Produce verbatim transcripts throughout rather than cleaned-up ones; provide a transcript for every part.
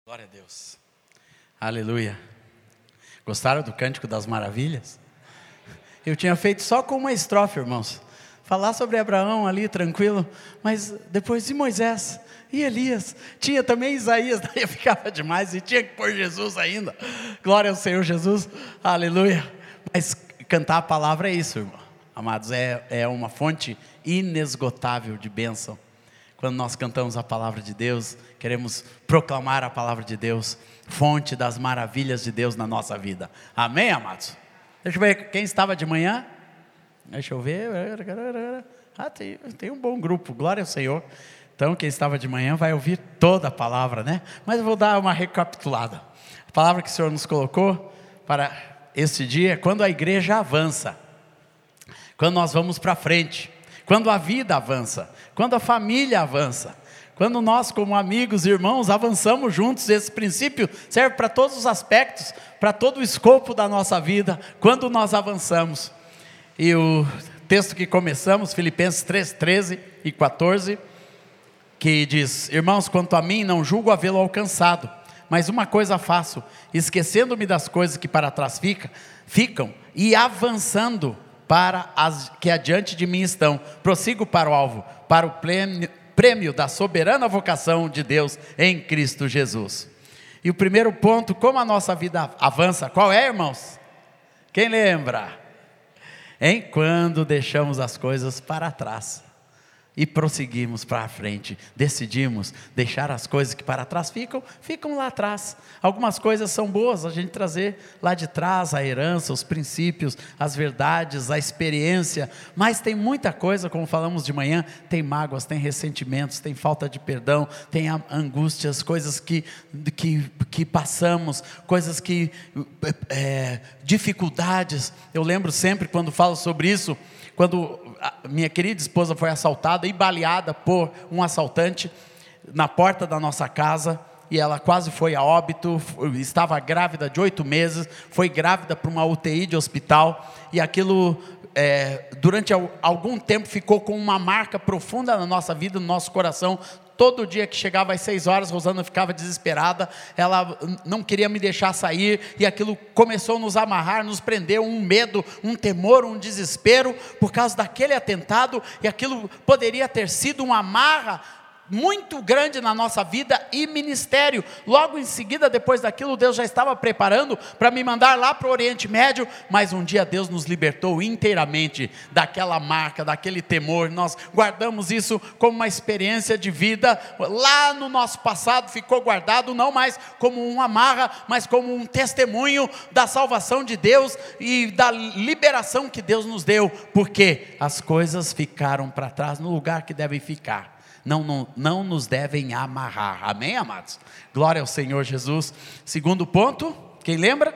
Glória a Deus. Aleluia. Gostaram do Cântico das Maravilhas? Eu tinha feito só com uma estrofe, irmãos. Falar sobre Abraão ali, tranquilo. Mas depois de Moisés e Elias. Tinha também Isaías, daí ficava demais. E tinha que pôr Jesus ainda. Glória ao Senhor Jesus. Aleluia. Mas cantar a palavra é isso, irmão. Amados, é, é uma fonte inesgotável de bênção. Quando nós cantamos a palavra de Deus, queremos proclamar a palavra de Deus, fonte das maravilhas de Deus na nossa vida. Amém, amados? Deixa eu ver, quem estava de manhã? Deixa eu ver. Ah, tem, tem um bom grupo, glória ao Senhor. Então, quem estava de manhã vai ouvir toda a palavra, né? Mas eu vou dar uma recapitulada. A palavra que o Senhor nos colocou para este dia é quando a igreja avança, quando nós vamos para frente, quando a vida avança, quando a família avança, quando nós como amigos e irmãos avançamos juntos. Esse princípio serve para todos os aspectos, para todo o escopo da nossa vida, quando nós avançamos. E o texto que começamos, Filipenses três, treze e quatorze, que diz: irmãos, quanto a mim, não julgo havê-lo alcançado, mas uma coisa faço, esquecendo-me das coisas que para trás fica, ficam, e avançando para as que adiante de mim estão, prossigo para o alvo, para o prêmio, prêmio da soberana vocação de Deus em Cristo Jesus. E o primeiro ponto, como a nossa vida avança, qual é, irmãos? Quem lembra? Em quando deixamos as coisas para trás e prosseguimos para a frente, decidimos deixar as coisas que para trás ficam, ficam lá atrás. Algumas coisas são boas a gente trazer lá de trás, a herança, os princípios, as verdades, a experiência, mas tem muita coisa, como falamos de manhã, tem mágoas, tem ressentimentos, tem falta de perdão, tem angústias, coisas que, que, que passamos, coisas que, é, dificuldades. Eu lembro sempre quando falo sobre isso, quando a minha querida esposa foi assaltada e baleada por um assaltante na porta da nossa casa, e ela quase foi a óbito, estava grávida de oito meses, foi grávida para uma U T I de hospital, e aquilo é, durante algum tempo ficou com uma marca profunda na nossa vida, no nosso coração. Todo dia que chegava às seis horas, Rosana ficava desesperada, ela não queria me deixar sair, e aquilo começou a nos amarrar, nos prender, um medo, um temor, um desespero, por causa daquele atentado, e aquilo poderia ter sido uma amarra muito grande na nossa vida e ministério. Logo em seguida, depois daquilo, Deus já estava preparando para me mandar lá para o Oriente Médio, mas um dia Deus nos libertou inteiramente daquela marca, daquele temor. Nós guardamos isso como uma experiência de vida, lá no nosso passado ficou guardado, não mais como uma amarra, mas como um testemunho da salvação de Deus e da liberação que Deus nos deu, porque as coisas ficaram para trás no lugar que devem ficar. Não, não, não nos devem amarrar, amém, amados? Glória ao Senhor Jesus. Segundo ponto, quem lembra?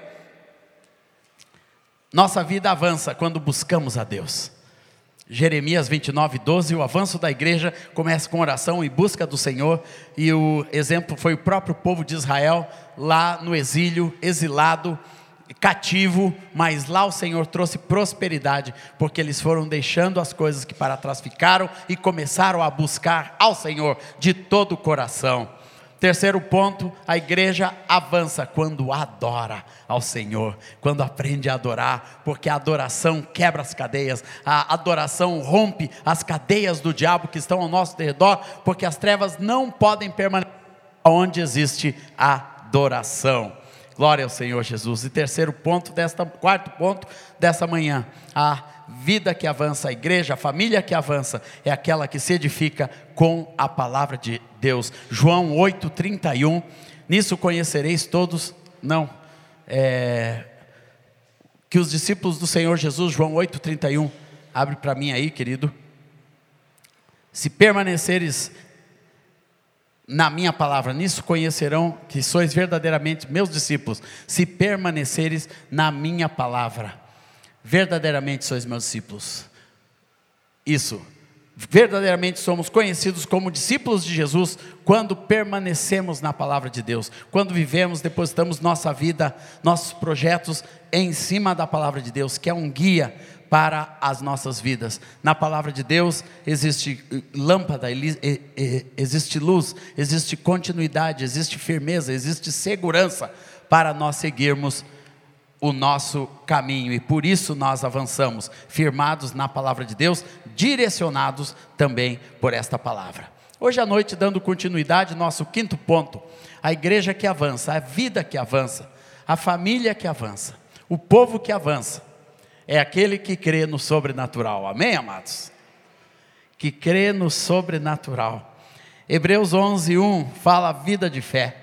Nossa vida avança quando buscamos a Deus. Jeremias vinte e nove, doze, o avanço da igreja começa com oração e busca do Senhor, e o exemplo foi o próprio povo de Israel, lá no exílio, exilado, cativo, mas lá o Senhor trouxe prosperidade, porque eles foram deixando as coisas que para trás ficaram e começaram a buscar ao Senhor de todo o coração. Terceiro ponto, a igreja avança quando adora ao Senhor, quando aprende a adorar, porque a adoração quebra as cadeias, a adoração rompe as cadeias do diabo que estão ao nosso redor, porque as trevas não podem permanecer onde existe a adoração. Glória ao Senhor Jesus. E terceiro ponto, desta, quarto ponto dessa manhã, a vida que avança, a igreja, a família que avança, é aquela que se edifica com a palavra de Deus. João oito, trinta e um, nisso conhecereis todos, não, é, que os discípulos do Senhor Jesus, João oito, trinta e um, abre para mim aí, querido. Se permaneceres na minha palavra, nisso conhecerão que sois verdadeiramente meus discípulos, se permaneceres na minha palavra. Verdadeiramente sois meus discípulos. Isso, verdadeiramente somos conhecidos como discípulos de Jesus quando permanecemos na palavra de Deus, quando vivemos, depositamos nossa vida, nossos projetos em cima da palavra de Deus, que é um guia para as nossas vidas. Na palavra de Deus existe lâmpada, existe luz, existe continuidade, existe firmeza, existe segurança para nós seguirmos o nosso caminho, e por isso nós avançamos, firmados na palavra de Deus, direcionados também por esta palavra. Hoje à noite, dando continuidade, nosso quinto ponto: a igreja que avança, a vida que avança, a família que avança, o povo que avança, é aquele que crê no sobrenatural. Amém, amados? Que crê no sobrenatural. Hebreus onze, um fala vida de fé,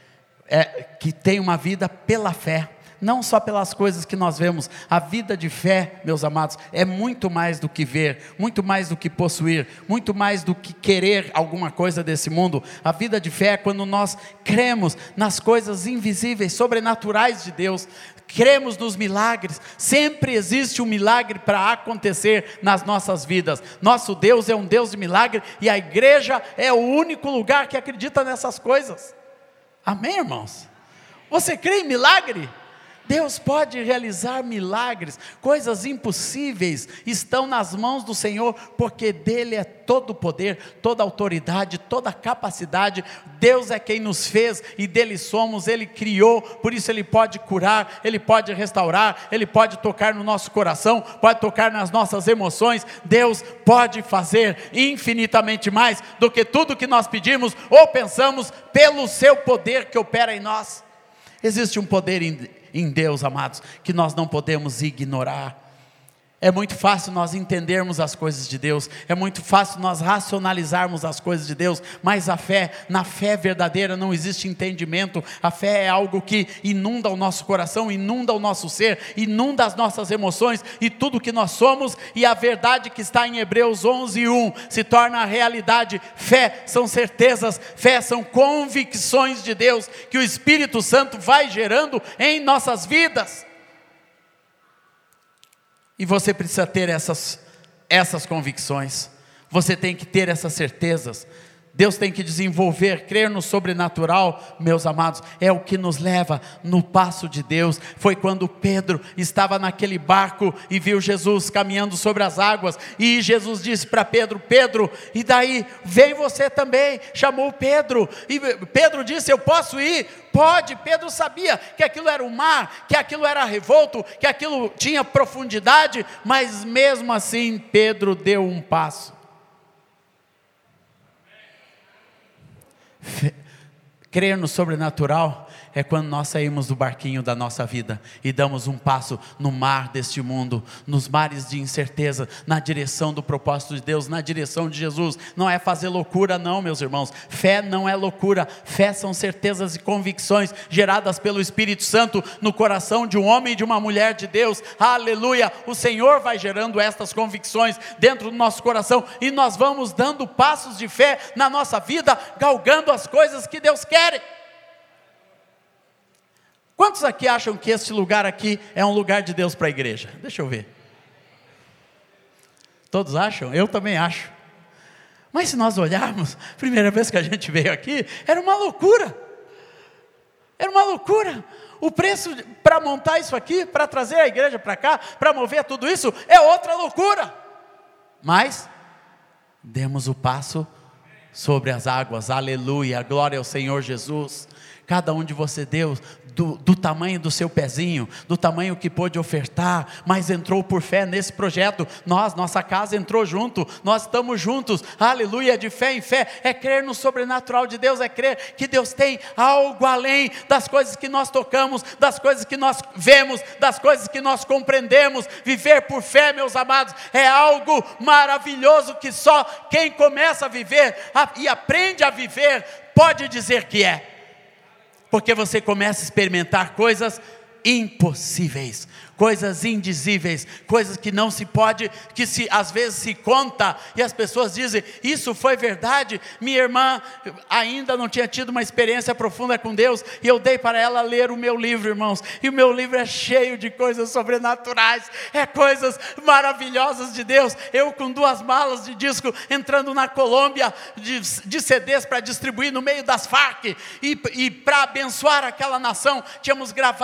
é, que tem uma vida pela fé, não só pelas coisas que nós vemos. A vida de fé, meus amados, é muito mais do que ver, muito mais do que possuir, muito mais do que querer alguma coisa desse mundo. A vida de fé é quando nós cremos nas coisas invisíveis, sobrenaturais de Deus, cremos nos milagres. Sempre existe um milagre para acontecer nas nossas vidas. Nosso Deus é um Deus de milagre, e a igreja é o único lugar que acredita nessas coisas. Amém, irmãos? Você crê em milagre? Deus pode realizar milagres, coisas impossíveis estão nas mãos do Senhor, porque dele é todo o poder, toda a autoridade, toda a capacidade. Deus é quem nos fez e dele somos, ele criou, por isso ele pode curar, ele pode restaurar, ele pode tocar no nosso coração, pode tocar nas nossas emoções. Deus pode fazer infinitamente mais do que tudo que nós pedimos ou pensamos, pelo seu poder que opera em nós. Existe um poder em em Deus, amados, que nós não podemos ignorar. É muito fácil nós entendermos as coisas de Deus, é muito fácil nós racionalizarmos as coisas de Deus, mas a fé, na fé verdadeira não existe entendimento. A fé é algo que inunda o nosso coração, inunda o nosso ser, inunda as nossas emoções e tudo que nós somos, e a verdade que está em Hebreus onze, um se torna a realidade. Fé são certezas, fé são convicções de Deus, que o Espírito Santo vai gerando em nossas vidas. E você precisa ter essas, essas convicções, você tem que ter essas certezas. Deus tem que desenvolver, crer no sobrenatural, meus amados, é o que nos leva no passo de Deus. Foi quando Pedro estava naquele barco e viu Jesus caminhando sobre as águas, e Jesus disse para Pedro: Pedro, e daí? Vem você também. Chamou Pedro, e Pedro disse: eu posso ir? Pode. Pedro sabia que aquilo era o mar, que aquilo era revolto, que aquilo tinha profundidade, mas mesmo assim Pedro deu um passo. Crer no sobrenatural é quando nós saímos do barquinho da nossa vida e damos um passo no mar deste mundo, nos mares de incerteza, na direção do propósito de Deus, na direção de Jesus. Não é fazer loucura não, meus irmãos. Fé não é loucura, fé são certezas e convicções geradas pelo Espírito Santo no coração de um homem e de uma mulher de Deus. Aleluia! O Senhor vai gerando estas convicções dentro do nosso coração, e nós vamos dando passos de fé na nossa vida, galgando as coisas que Deus quer. Quantos aqui acham que este lugar aqui é um lugar de Deus para a igreja? Deixa eu ver. Todos acham? Eu também acho. Mas se nós olharmos, a primeira vez que a gente veio aqui, era uma loucura. Era uma loucura. O preço para montar isso aqui, para trazer a igreja para cá, para mover tudo isso, é outra loucura. Mas demos o passo sobre as águas. Aleluia, glória ao Senhor Jesus. Cada um de você deu do, do tamanho do seu pezinho, do tamanho que pôde ofertar, mas entrou por fé nesse projeto. Nós, nossa casa entrou junto, nós estamos juntos. Aleluia, de fé em fé. É crer no sobrenatural de Deus, é crer que Deus tem algo além das coisas que nós tocamos, das coisas que nós vemos, das coisas que nós compreendemos. Viver por fé, meus amados, é algo maravilhoso que só quem começa a viver a, e aprende a viver pode dizer que é. Porque você começa a experimentar coisas impossíveis, coisas indizíveis, coisas que não se pode, que se, às vezes se conta, e as pessoas dizem, isso foi verdade? Minha irmã ainda não tinha tido uma experiência profunda com Deus, e eu dei para ela ler o meu livro, irmãos, e o meu livro é cheio de coisas sobrenaturais, é coisas maravilhosas de Deus. Eu com duas malas de disco, entrando na Colômbia, de, de C Ds para distribuir no meio das Farc, e, e para abençoar aquela nação, tínhamos gravado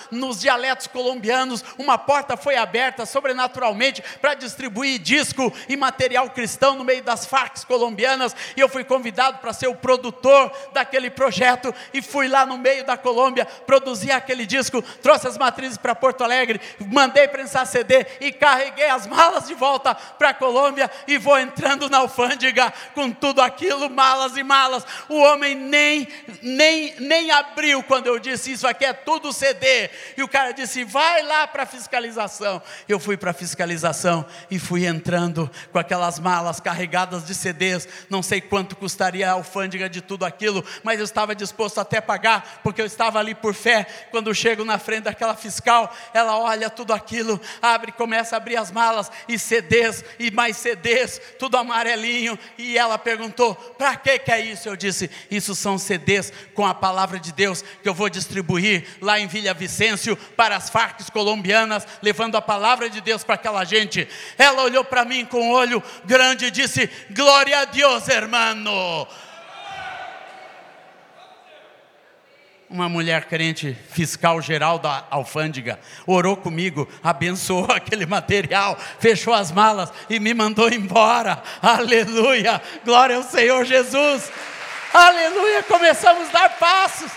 nos dialetos colombianos, uma porta foi aberta sobrenaturalmente para distribuir disco e material cristão no meio das Farcs colombianas, e eu fui convidado para ser o produtor daquele projeto, e fui lá no meio da Colômbia, produzi aquele disco, trouxe as matrizes para Porto Alegre, mandei prensar C D e carreguei as malas de volta para a Colômbia, e vou entrando na alfândega com tudo aquilo, malas e malas. O homem nem, nem, nem abriu quando eu disse: isso aqui é tudo C D. E o cara disse: vai lá para a fiscalização. Eu fui para a fiscalização e fui entrando com aquelas malas carregadas de C Ds. Não sei quanto custaria a alfândega de tudo aquilo, mas eu estava disposto até pagar, porque eu estava ali por fé. Quando eu chego na frente daquela fiscal, ela olha tudo aquilo, abre, começa a abrir as malas, e C Ds, e mais C Ds, tudo amarelinho, e ela perguntou: para que que é isso? Eu disse: isso são C Ds com a palavra de Deus, que eu vou distribuir lá em Vila Vicêncio, para as Farcs colombianas, levando a palavra de Deus para aquela gente. Ela olhou para mim com um olho grande e disse: glória a Deus, hermano. Uma mulher crente, fiscal geral da alfândega, orou comigo, abençoou aquele material, fechou as malas e me mandou embora. Aleluia, glória ao Senhor Jesus. Aleluia, começamos a dar passos.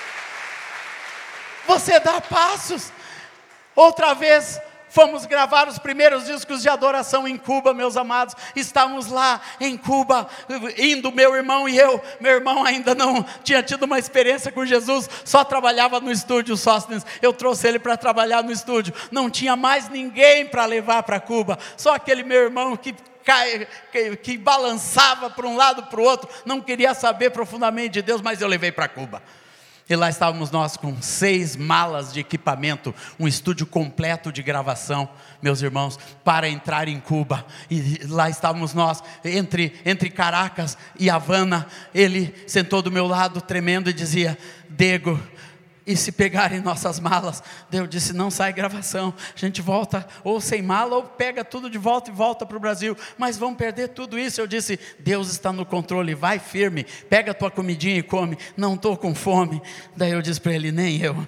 Você dá passos. Outra vez fomos gravar os primeiros discos de adoração em Cuba, meus amados. Estávamos lá em Cuba, indo meu irmão e eu. Meu irmão ainda não tinha tido uma experiência com Jesus, só trabalhava no estúdio Sóstenes. Eu trouxe ele para trabalhar no estúdio. Não tinha mais ninguém para levar para Cuba, só aquele meu irmão que Que, que balançava para um lado para o outro, não queria saber profundamente de Deus, mas eu levei para Cuba. E lá estávamos nós com seis malas de equipamento, um estúdio completo de gravação, meus irmãos, para entrar em Cuba. E lá estávamos nós, entre, entre Caracas e Havana. Ele sentou do meu lado, tremendo, e dizia: Dego, e se pegarem nossas malas? Eu disse: não sai gravação, a gente volta ou sem mala, ou pega tudo de volta e volta para o Brasil, mas vão perder tudo isso. Eu disse: Deus está no controle, vai firme, pega a tua comidinha e come. Não estou com fome. Daí eu disse para ele: nem eu.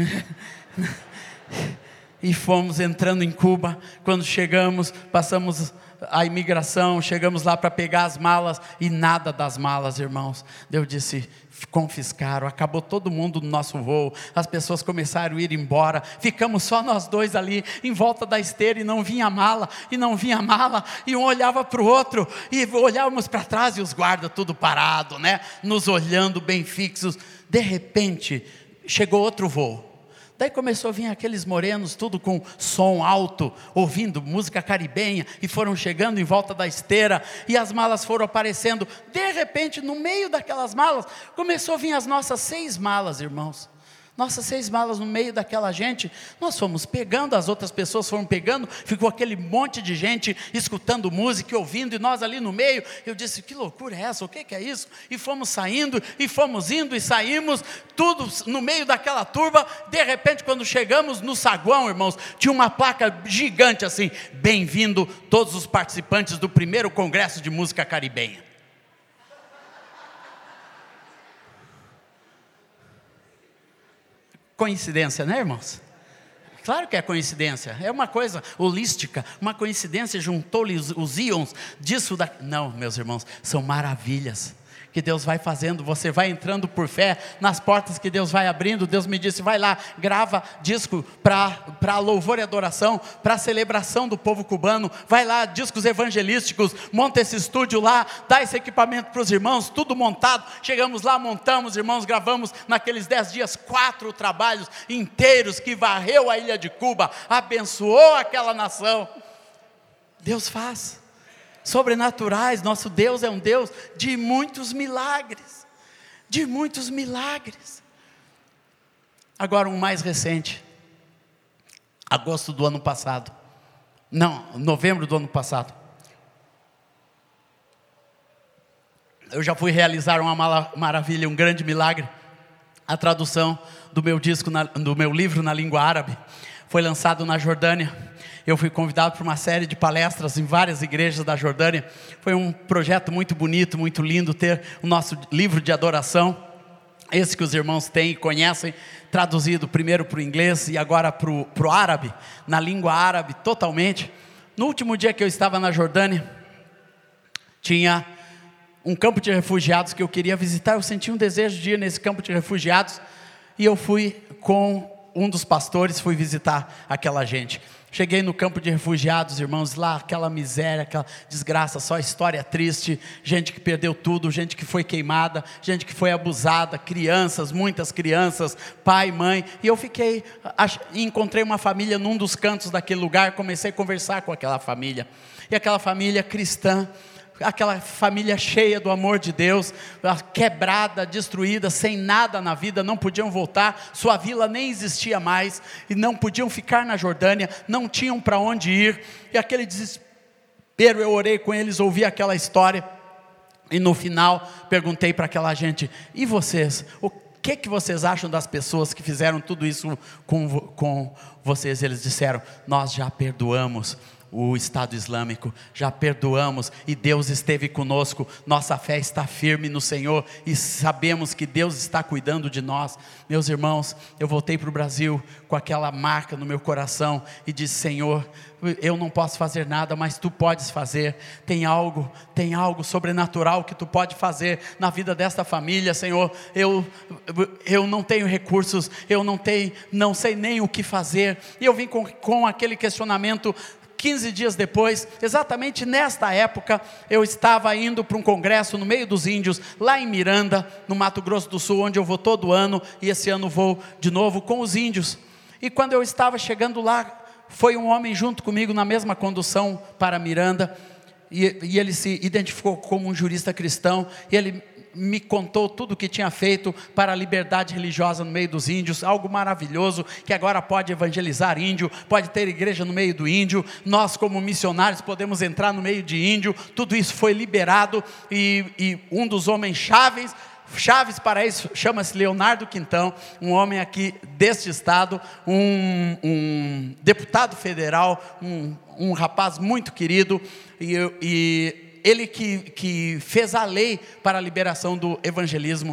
E fomos entrando em Cuba. Quando chegamos, passamos a imigração, chegamos lá para pegar as malas, e nada das malas, irmãos. Eu disse: confiscaram, acabou todo mundo no nosso voo, as pessoas começaram a ir embora, ficamos só nós dois ali, em volta da esteira, e não vinha mala, e não vinha mala, e um olhava para o outro, e olhávamos para trás, e os guardas tudo parado, né, nos olhando bem fixos. De repente, chegou outro voo. Daí começou a vir aqueles morenos, tudo com som alto, ouvindo música caribenha, e foram chegando em volta da esteira, e as malas foram aparecendo. De repente, no meio daquelas malas, começou a vir as nossas seis malas, irmãos. Nossas seis malas no meio daquela gente. Nós fomos pegando, as outras pessoas foram pegando, ficou aquele monte de gente escutando música e ouvindo, e nós ali no meio. Eu disse: que loucura é essa? O que que é isso? E fomos saindo, e fomos indo e saímos, tudo no meio daquela turba. De repente, quando chegamos no saguão, irmãos, tinha uma placa gigante assim: bem-vindo todos os participantes do primeiro congresso de música caribenha. Coincidência, né, irmãos? Claro que é coincidência, é uma coisa holística, uma coincidência, juntou os íons disso, da... não, meus irmãos, são maravilhas que Deus vai fazendo. Você vai entrando por fé nas portas que Deus vai abrindo. Deus me disse: vai lá, grava disco para louvor e adoração, para celebração do povo cubano. Vai lá, discos evangelísticos, monta esse estúdio lá, dá esse equipamento para os irmãos, tudo montado. Chegamos lá, montamos, irmãos, gravamos naqueles dez dias quatro trabalhos inteiros que varreu a ilha de Cuba, abençoou aquela nação. Deus faz sobrenaturais. Nosso Deus é um Deus de muitos milagres, de muitos milagres. Agora um mais recente, agosto do ano passado, não, novembro do ano passado, eu já fui realizar uma maravilha, um grande milagre. A tradução do meu disco, na, do meu livro na língua árabe, foi lançado na Jordânia. Eu fui convidado para uma série de palestras em várias igrejas da Jordânia. Foi um projeto muito bonito, muito lindo ter o nosso livro de adoração esse que os irmãos têm e conhecem, traduzido primeiro para o inglês e agora para o árabe, na língua árabe totalmente. No último dia que eu estava na Jordânia, tinha um campo de refugiados que eu queria visitar. Eu senti um desejo de ir nesse campo de refugiados, e eu fui com um dos pastores, fui visitar aquela gente. Cheguei no campo de refugiados, irmãos, lá aquela miséria, aquela desgraça, só história triste, gente que perdeu tudo, gente que foi queimada, gente que foi abusada, crianças, muitas crianças, pai, mãe. E eu fiquei, ach, encontrei uma família num dos cantos daquele lugar, comecei a conversar com aquela família, e aquela família cristã, aquela família cheia do amor de Deus, quebrada, destruída, sem nada na vida, não podiam voltar, sua vila nem existia mais, e não podiam ficar na Jordânia, não tinham para onde ir, e aquele desespero, eu orei com eles, ouvi aquela história, e no final, perguntei para aquela gente, e vocês, o que que vocês acham das pessoas que fizeram tudo isso com, com vocês? Eles disseram, nós já perdoamos o Estado Islâmico, já perdoamos, e Deus esteve conosco, nossa fé está firme no Senhor, e sabemos que Deus está cuidando de nós. Meus irmãos, eu voltei para o Brasil com aquela marca no meu coração, e disse, Senhor, eu não posso fazer nada, mas Tu podes fazer, tem algo, tem algo sobrenatural que Tu pode fazer na vida desta família, Senhor. eu, eu não tenho recursos, eu não tenho, não sei nem o que fazer, e eu vim com, com aquele questionamento. quinze dias depois, exatamente nesta época, eu estava indo para um congresso no meio dos índios, lá em Miranda, no Mato Grosso do Sul, onde eu vou todo ano, e esse ano vou de novo com os índios. E quando eu estava chegando lá, foi um homem junto comigo na mesma condução para Miranda, e, e ele se identificou como um jurista cristão, e ele me contou tudo o que tinha feito para a liberdade religiosa no meio dos índios, algo maravilhoso, que agora pode evangelizar índio, pode ter igreja no meio do índio, nós como missionários podemos entrar no meio de índio, tudo isso foi liberado, e, e um dos homens chaves, chaves para isso, chama-se Leonardo Quintão, um homem aqui deste estado, um, um deputado federal, um, um rapaz muito querido, e, e ele que, que fez a lei para a liberação do evangelismo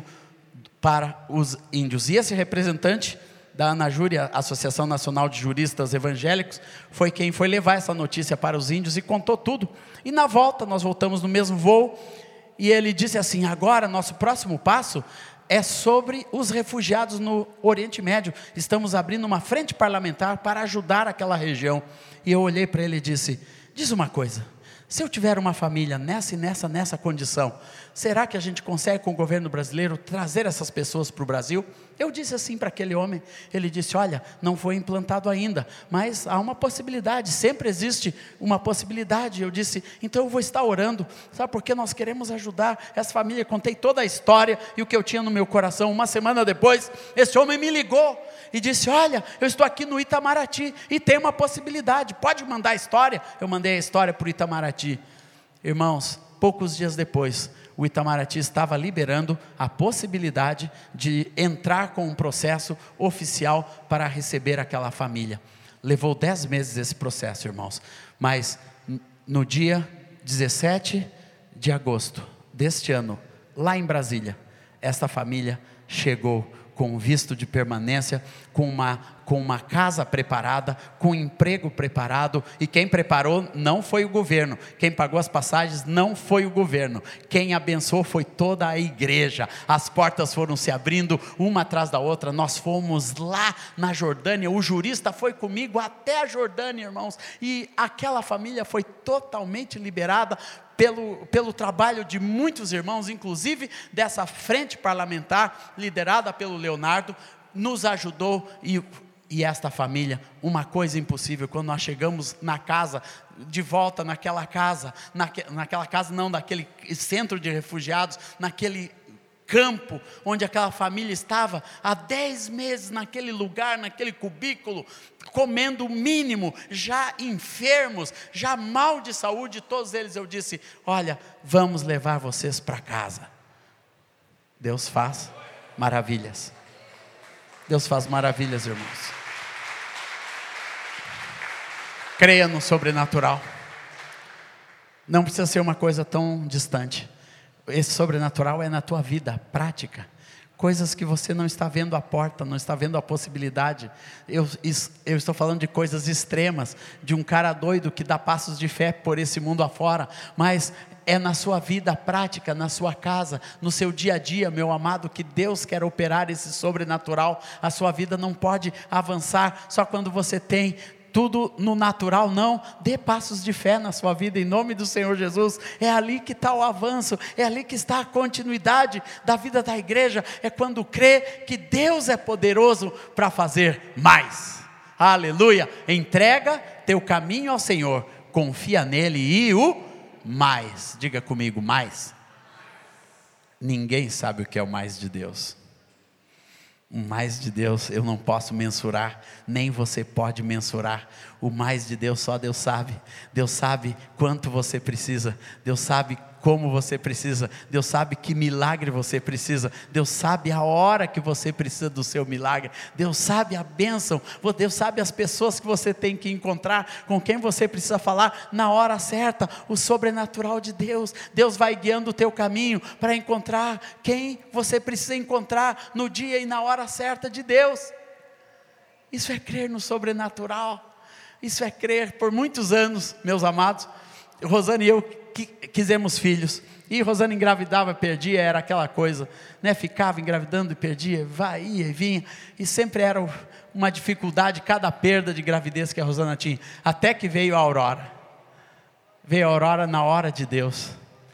para os índios. E esse representante da ANAJURE, Associação Nacional de Juristas Evangélicos, foi quem foi levar essa notícia para os índios e contou tudo. E na volta, nós voltamos no mesmo voo, e ele disse assim, agora nosso próximo passo é sobre os refugiados no Oriente Médio, estamos abrindo uma frente parlamentar para ajudar aquela região. E eu olhei para ele e disse, diz uma coisa, se eu tiver uma família nessa e nessa, nessa condição, será que a gente consegue com o governo brasileiro trazer essas pessoas para o Brasil? Eu disse assim para aquele homem, ele disse, olha, não foi implantado ainda, mas há uma possibilidade, sempre existe uma possibilidade. Eu disse, então eu vou estar orando, sabe, porque nós queremos ajudar essa família. Contei toda a história e o que eu tinha no meu coração. Uma semana depois, esse homem me ligou e disse, olha, eu estou aqui no Itamaraty e tem uma possibilidade, pode mandar a história? Eu mandei a história para o Itamaraty. Irmãos, poucos dias depois, o Itamaraty estava liberando a possibilidade de entrar com um processo oficial para receber aquela família. Levou dez meses esse processo, irmãos, mas no dia dezessete de agosto deste ano, lá em Brasília, esta família chegou com um visto de permanência, com uma, com uma casa preparada, com um emprego preparado, e quem preparou não foi o governo, quem pagou as passagens não foi o governo, quem abençoou foi toda a igreja. As portas foram se abrindo, uma atrás da outra. Nós fomos lá na Jordânia, o jurista foi comigo até a Jordânia, irmãos, e aquela família foi totalmente liberada, Pelo, pelo trabalho de muitos irmãos, inclusive dessa frente parlamentar, liderada pelo Leonardo, nos ajudou, e, e esta família, uma coisa impossível, quando nós chegamos na casa, de volta naquela casa, naque, naquela casa não, naquele centro de refugiados, naquele campo, onde aquela família estava há dez meses, naquele lugar, naquele cubículo, comendo o mínimo, já enfermos, já mal de saúde, todos eles. Eu disse, olha, vamos levar vocês para casa. Deus faz maravilhas, Deus faz maravilhas, irmãos. Creia no sobrenatural, não precisa ser uma coisa tão distante. Esse sobrenatural é na tua vida prática, coisas que você não está vendo a porta, não está vendo a possibilidade. Eu, eu estou falando de coisas extremas, de um cara doido que dá passos de fé por esse mundo afora, mas é na sua vida prática, na sua casa, no seu dia a dia, meu amado, que Deus quer operar esse sobrenatural. A sua vida não pode avançar só quando você tem tudo no natural, não. Dê passos de fé na sua vida, em nome do Senhor Jesus. É ali que está o avanço, é ali que está a continuidade da vida da igreja. É quando crê que Deus é poderoso para fazer mais. Aleluia. Entrega teu caminho ao Senhor, confia nele e o mais. Diga comigo, mais. Ninguém sabe o que é o mais de Deus. O mais de Deus eu não posso mensurar, nem você pode mensurar. O mais de Deus só Deus sabe. Deus sabe quanto você precisa, Deus sabe como você precisa, Deus sabe que milagre você precisa, Deus sabe a hora que você precisa do seu milagre, Deus sabe a bênção, Deus sabe as pessoas que você tem que encontrar, com quem você precisa falar na hora certa. O sobrenatural de Deus, Deus vai guiando o teu caminho para encontrar quem você precisa encontrar no dia e na hora certa de Deus. Isso é crer no sobrenatural, isso é crer. Por muitos anos, meus amados, Rosana e eu que quisemos filhos, e Rosana engravidava, perdia, era aquela coisa, né? Ficava engravidando e perdia, vai, ia e vinha, e sempre era uma dificuldade, cada perda de gravidez que a Rosana tinha, até que veio a Aurora, veio a Aurora na hora de Deus,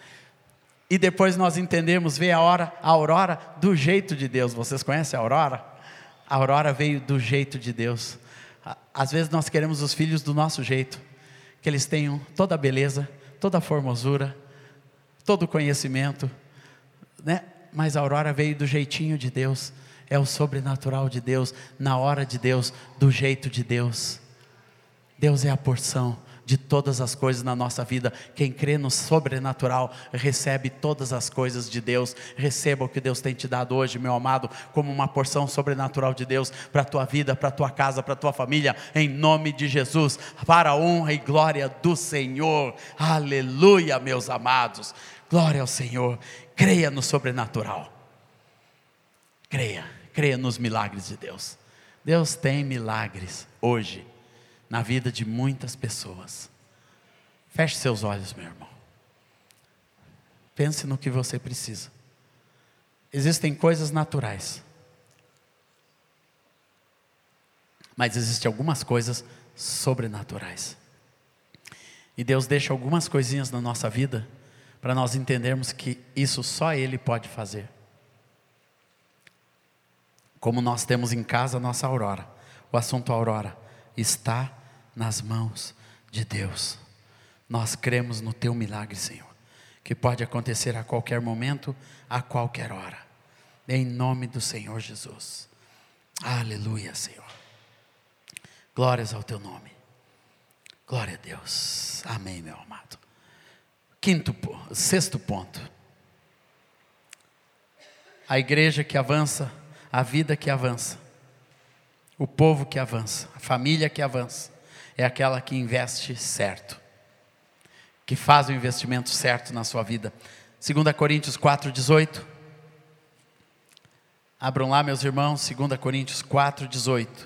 e depois nós entendemos, veio a, hora, a Aurora do jeito de Deus. Vocês conhecem a Aurora? A Aurora veio do jeito de Deus. Às vezes nós queremos os filhos do nosso jeito, que eles tenham toda a beleza, toda a formosura, todo o conhecimento, né? Mas a Aurora veio do jeitinho de Deus, é o sobrenatural de Deus, na hora de Deus, do jeito de Deus. Deus é a porção de todas as coisas na nossa vida. Quem crê no sobrenatural, recebe todas as coisas de Deus. Receba o que Deus tem te dado hoje, meu amado, como uma porção sobrenatural de Deus, para a tua vida, para a tua casa, para a tua família, em nome de Jesus, para a honra e glória do Senhor. Aleluia, meus amados, glória ao Senhor. Creia no sobrenatural, creia, creia nos milagres de Deus. Deus tem milagres hoje na vida de muitas pessoas. Feche seus olhos, meu irmão. Pense no que você precisa. Existem coisas naturais, mas existem algumas coisas sobrenaturais. E Deus deixa algumas coisinhas na nossa vida, para nós entendermos que isso só Ele pode fazer. Como nós temos em casa a nossa Aurora. O assunto Aurora está nas mãos de Deus. Nós cremos no teu milagre, Senhor, que pode acontecer a qualquer momento, a qualquer hora, em nome do Senhor Jesus. Aleluia, Senhor. Glórias ao teu nome. Glória a Deus. Amém, meu amado. Quinto, sexto ponto. A igreja que avança, a vida que avança, o povo que avança, a família que avança, é aquela que investe certo, que faz o investimento certo na sua vida. Segunda Coríntios quatro, dezoito. Abram lá, meus irmãos, Segunda Coríntios quatro, dezoito.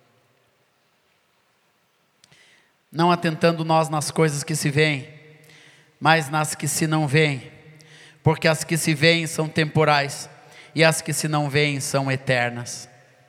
Não atentando nós nas coisas que se veem, mas nas que se não veem, porque as que se veem são temporais, e as que se não veem são eternas.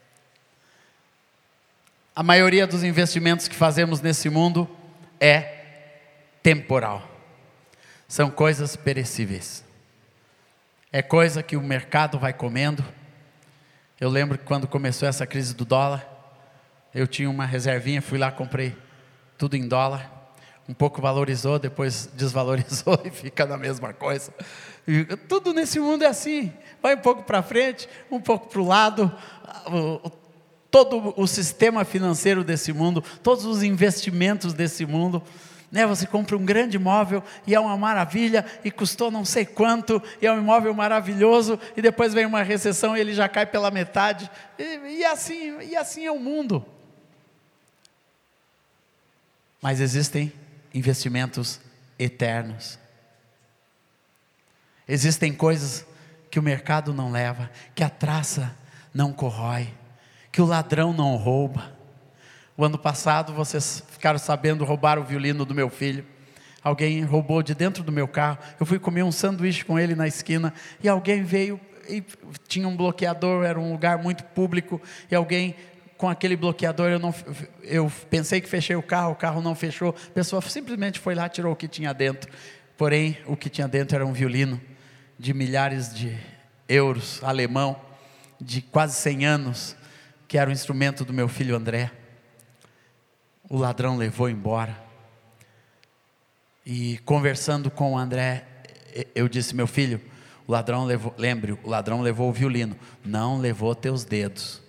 A maioria dos investimentos que fazemos nesse mundo é temporal. São coisas perecíveis. É coisa que o mercado vai comendo. Eu lembro que quando começou essa crise do dólar, eu tinha uma reservinha, fui lá, comprei tudo em dólar. Um pouco valorizou, depois desvalorizou e fica na mesma coisa. E tudo nesse mundo é assim. Vai um pouco para frente, um pouco para o lado. O, todo o sistema financeiro desse mundo, todos os investimentos desse mundo, né? Você compra um grande imóvel e é uma maravilha e custou não sei quanto, e é um imóvel maravilhoso, e depois vem uma recessão e ele já cai pela metade, e, e, assim, e assim é o mundo. Mas existem investimentos eternos, existem coisas que o mercado não leva, que a traça não corrói, que o ladrão não rouba. O ano passado vocês ficaram sabendo, roubaram o violino do meu filho. Alguém roubou de dentro do meu carro. Eu fui comer um sanduíche com ele na esquina e alguém veio e tinha um bloqueador, era um lugar muito público, e alguém com aquele bloqueador, eu, não, eu pensei que fechei o carro, o carro não fechou, a pessoa simplesmente foi lá e tirou o que tinha dentro. Porém, o que tinha dentro era um violino de milhares de euros, alemão, de quase cem anos, que era o instrumento do meu filho André. O ladrão levou embora. E conversando com o André, eu disse: meu filho, o ladrão levou, lembre, o ladrão levou o violino, não levou teus dedos.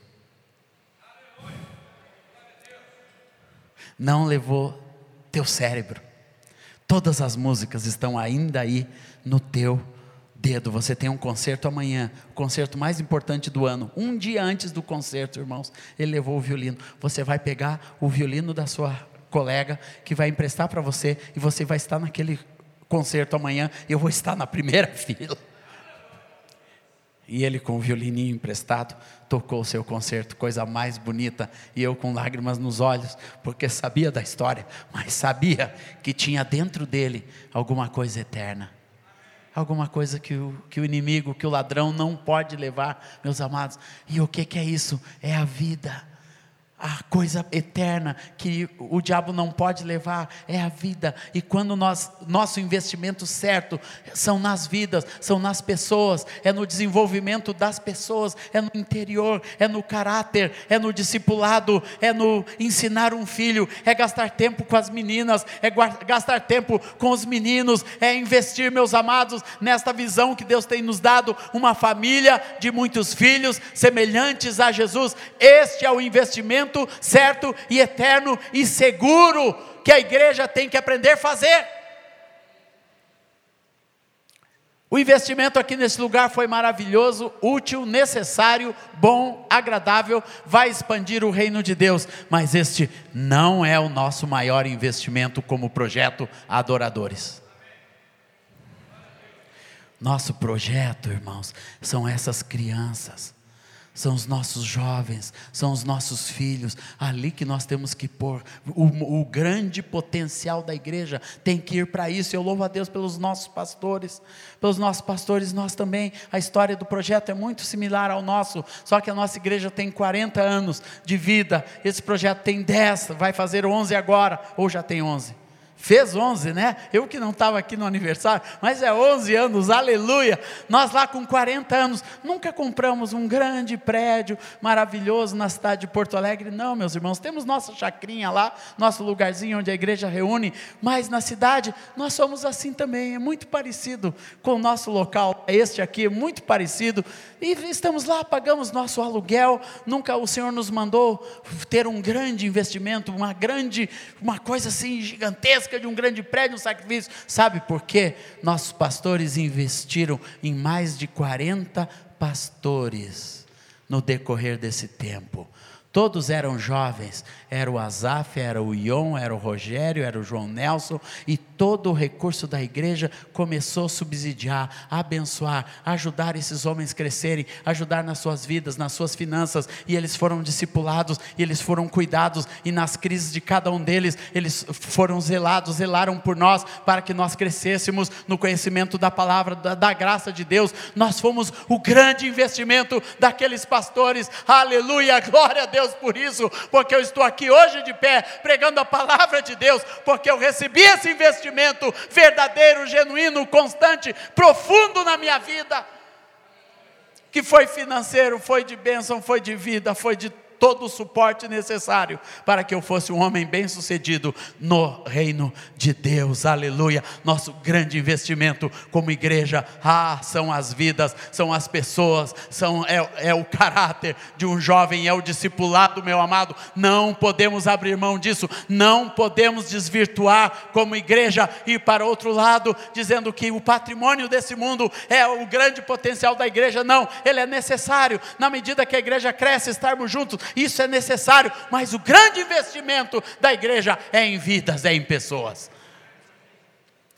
Não levou teu cérebro. Todas as músicas estão ainda aí no teu dedo. Você tem um concerto amanhã, o concerto mais importante do ano. Um dia antes do concerto, irmãos, ele levou o violino. Você vai pegar o violino da sua colega, que vai emprestar para você, e você vai estar naquele concerto amanhã, e eu vou estar na primeira fila. E ele, com o violininho emprestado, tocou o seu concerto, coisa mais bonita, e eu com lágrimas nos olhos, porque sabia da história, mas sabia que tinha dentro dele alguma coisa eterna, alguma coisa que o, que o inimigo, que o ladrão não pode levar, meus amados. E o que, que é isso? É a vida. A coisa eterna que o diabo não pode levar é a vida. E quando nós, nosso investimento certo são nas vidas, são nas pessoas, é no desenvolvimento das pessoas, é no interior, é no caráter, é no discipulado, é no ensinar um filho, é gastar tempo com as meninas, é gastar tempo com os meninos, é investir, meus amados, nesta visão que Deus tem nos dado, uma família de muitos filhos semelhantes a Jesus. Este é o investimento certo e eterno e seguro que a igreja tem que aprender a fazer. O investimento aqui nesse lugar foi maravilhoso, útil, necessário, bom, agradável, vai expandir o reino de Deus, mas este não é o nosso maior investimento como projeto Adoradores. Nosso projeto, irmãos, são essas crianças, são os nossos jovens, são os nossos filhos, ali que nós temos que pôr, o, o grande potencial da igreja tem que ir para isso. Eu louvo a Deus pelos nossos pastores, pelos nossos pastores, nós também, a história do projeto é muito similar ao nosso, só que a nossa igreja tem quarenta anos de vida, esse projeto tem dez, vai fazer onze agora, ou já tem onze. Fez onze, né? Eu que não estava aqui no aniversário, mas é onze anos, aleluia. Nós lá com quarenta anos, nunca compramos um grande prédio maravilhoso na cidade de Porto Alegre, não, meus irmãos, temos nossa chacrinha lá, nosso lugarzinho onde a igreja reúne, mas na cidade nós somos assim também, é muito parecido com o nosso local, este aqui é muito parecido, e estamos lá, pagamos nosso aluguel, nunca o Senhor nos mandou ter um grande investimento, uma grande, uma coisa assim gigantesca, de um grande prédio, um sacrifício. Sabe por quê? Nossos pastores investiram em mais de quarenta pastores no decorrer desse tempo. Todos eram jovens, era o Asaf, era o Ion, era o Rogério, era o João Nelson, e todo o recurso da igreja começou a subsidiar, a abençoar, a ajudar esses homens a crescerem, ajudar nas suas vidas, nas suas finanças, e eles foram discipulados, e eles foram cuidados, e nas crises de cada um deles, eles foram zelados, zelaram por nós, para que nós crescêssemos no conhecimento da palavra, da, da graça de Deus. Nós fomos o grande investimento daqueles pastores, aleluia, glória a Deus por isso, porque eu estou aqui hoje de pé, pregando a palavra de Deus, porque eu recebi esse investimento verdadeiro, genuíno, constante, profundo na minha vida, que foi financeiro, foi de bênção, foi de vida, foi de todo o suporte necessário para que eu fosse um homem bem sucedido no reino de Deus, aleluia. Nosso grande investimento como igreja, ah, são as vidas, são as pessoas, são, é, é o caráter de um jovem, é o discipulado, meu amado. Não podemos abrir mão disso, não podemos desvirtuar como igreja, ir para outro lado, dizendo que o patrimônio desse mundo é o grande potencial da igreja. Não, ele é necessário, na medida que a igreja cresce, estarmos juntos, isso é necessário, mas o grande investimento da igreja é em vidas, é em pessoas.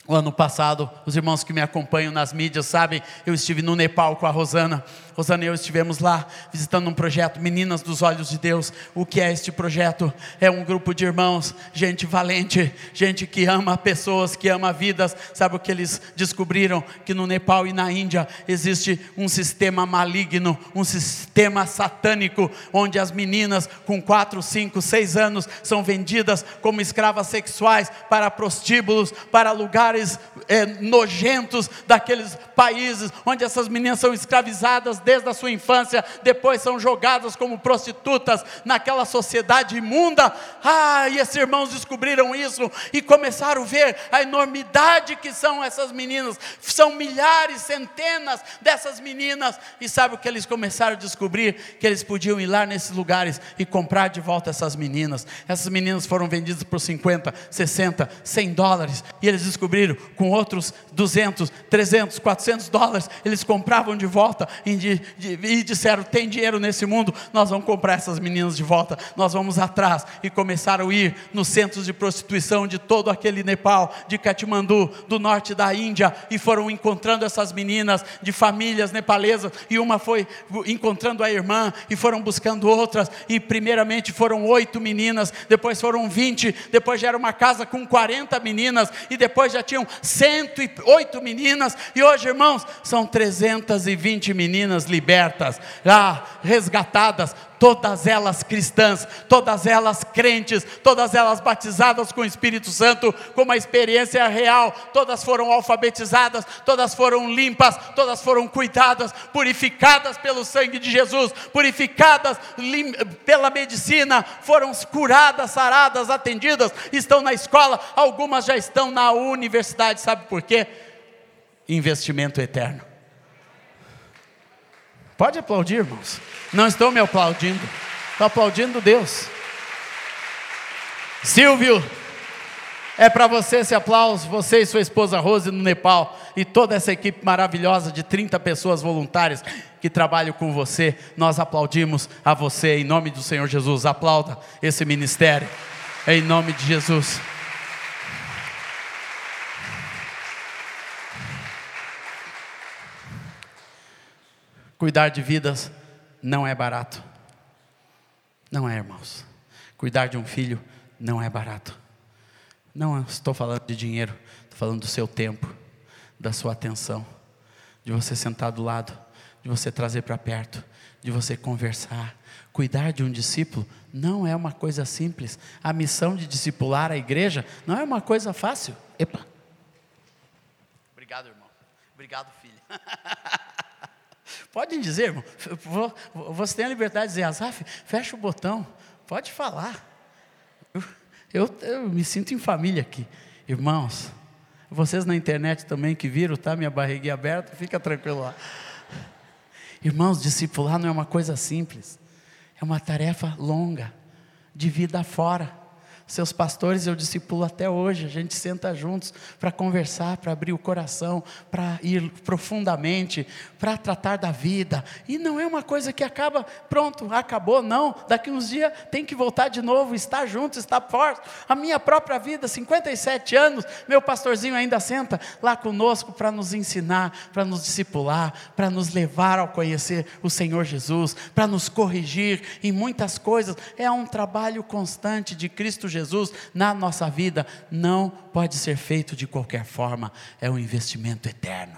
O ano passado, os irmãos que me acompanham nas mídias sabem, eu estive no Nepal com a Rosana. Rosana e eu estivemos lá visitando um projeto Meninas dos Olhos de Deus. O que é este projeto? É um grupo de irmãos, gente valente, gente que ama pessoas, que ama vidas. Sabe o que eles descobriram? Que no Nepal e na Índia existe um sistema maligno, um sistema satânico, onde as meninas com quatro, cinco, seis anos são vendidas como escravas sexuais para prostíbulos, para lugares é, nojentos daqueles países, onde essas meninas são escravizadas desde a sua infância, depois são jogadas como prostitutas naquela sociedade imunda. Ah, e esses irmãos descobriram isso e começaram a ver a enormidade que são essas meninas. São milhares, centenas dessas meninas. E sabe o que eles começaram a descobrir? Que eles podiam ir lá nesses lugares e comprar de volta essas meninas. Essas meninas foram vendidas por cinquenta, sessenta, cem dólares, e eles descobriram com outros duzentos, trezentos, quatrocentos dólares, eles compravam de volta em e disseram: tem dinheiro nesse mundo, nós vamos comprar essas meninas de volta, nós vamos atrás. E começaram a ir nos centros de prostituição de todo aquele Nepal, de Katmandu, do norte da Índia, e foram encontrando essas meninas de famílias nepalesas, e uma foi encontrando a irmã, e foram buscando outras, e primeiramente foram oito meninas, depois foram vinte, depois já era uma casa com quarenta meninas, e depois já tinham cento e oito meninas, e hoje, irmãos, são trezentas e vinte meninas libertas, ah, resgatadas, todas elas cristãs, todas elas crentes, todas elas batizadas com o Espírito Santo, com uma experiência real. Todas foram alfabetizadas, todas foram limpas, todas foram cuidadas, purificadas pelo sangue de Jesus, purificadas lim, pela medicina, foram curadas, saradas, atendidas, estão na escola, algumas já estão na universidade. Sabe por quê? Investimento eterno. Pode aplaudir, irmãos. Não estou me aplaudindo, estou aplaudindo Deus. Silvio, é para você esse aplauso, você e sua esposa Rose no Nepal, e toda essa equipe maravilhosa de trinta pessoas voluntárias que trabalham com você. Nós aplaudimos a você em nome do Senhor Jesus. Aplauda esse ministério em nome de Jesus. Cuidar de vidas não é barato. Não é, irmãos. Cuidar de um filho não é barato. Não estou falando de dinheiro, estou falando do seu tempo, da sua atenção, de você sentar do lado, de você trazer para perto, de você conversar. Cuidar de um discípulo não é uma coisa simples. A missão de discipular a igreja não é uma coisa fácil. Epa. Obrigado, irmão. Obrigado, filho. Podem dizer, irmão, você tem a liberdade de dizer: Azaf, fecha o botão, pode falar. Eu, eu, eu me sinto em família aqui. Irmãos, vocês na internet também que viram, tá? Minha barriguinha aberta, fica tranquilo lá. Irmãos, discipular não é uma coisa simples, é uma tarefa longa, de vida fora. Seus pastores eu discipulo até hoje, a gente senta juntos para conversar, para abrir o coração, para ir profundamente, para tratar da vida. E não é uma coisa que acaba, pronto, acabou, não. Daqui uns dias tem que voltar de novo, estar junto, estar forte. A minha própria vida, cinquenta e sete anos, meu pastorzinho ainda senta lá conosco para nos ensinar, para nos discipular, para nos levar ao conhecer o Senhor Jesus, para nos corrigir em muitas coisas. É um trabalho constante de Cristo Jesus. Jesus na nossa vida, não pode ser feito de qualquer forma, é um investimento eterno,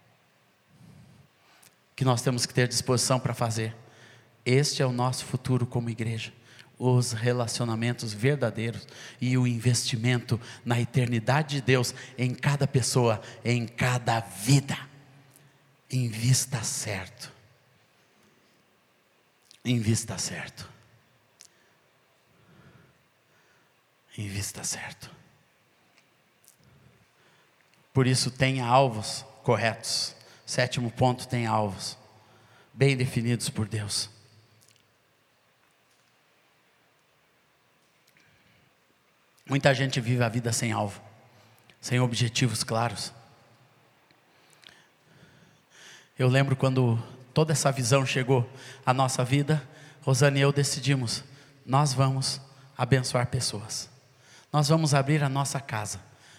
que nós temos que ter disposição para fazer. Este é o nosso futuro como igreja, os relacionamentos verdadeiros e o investimento na eternidade de Deus, em cada pessoa, em cada vida. Invista certo, invista certo. Invista certo. Por isso, tenha alvos corretos. Sétimo ponto, tenha alvos bem definidos por Deus. Muita gente vive a vida sem alvo, sem objetivos claros. Eu lembro quando toda essa visão chegou à nossa vida, Rosane e eu decidimos: nós vamos abençoar pessoas. Nós vamos abrir a nossa casa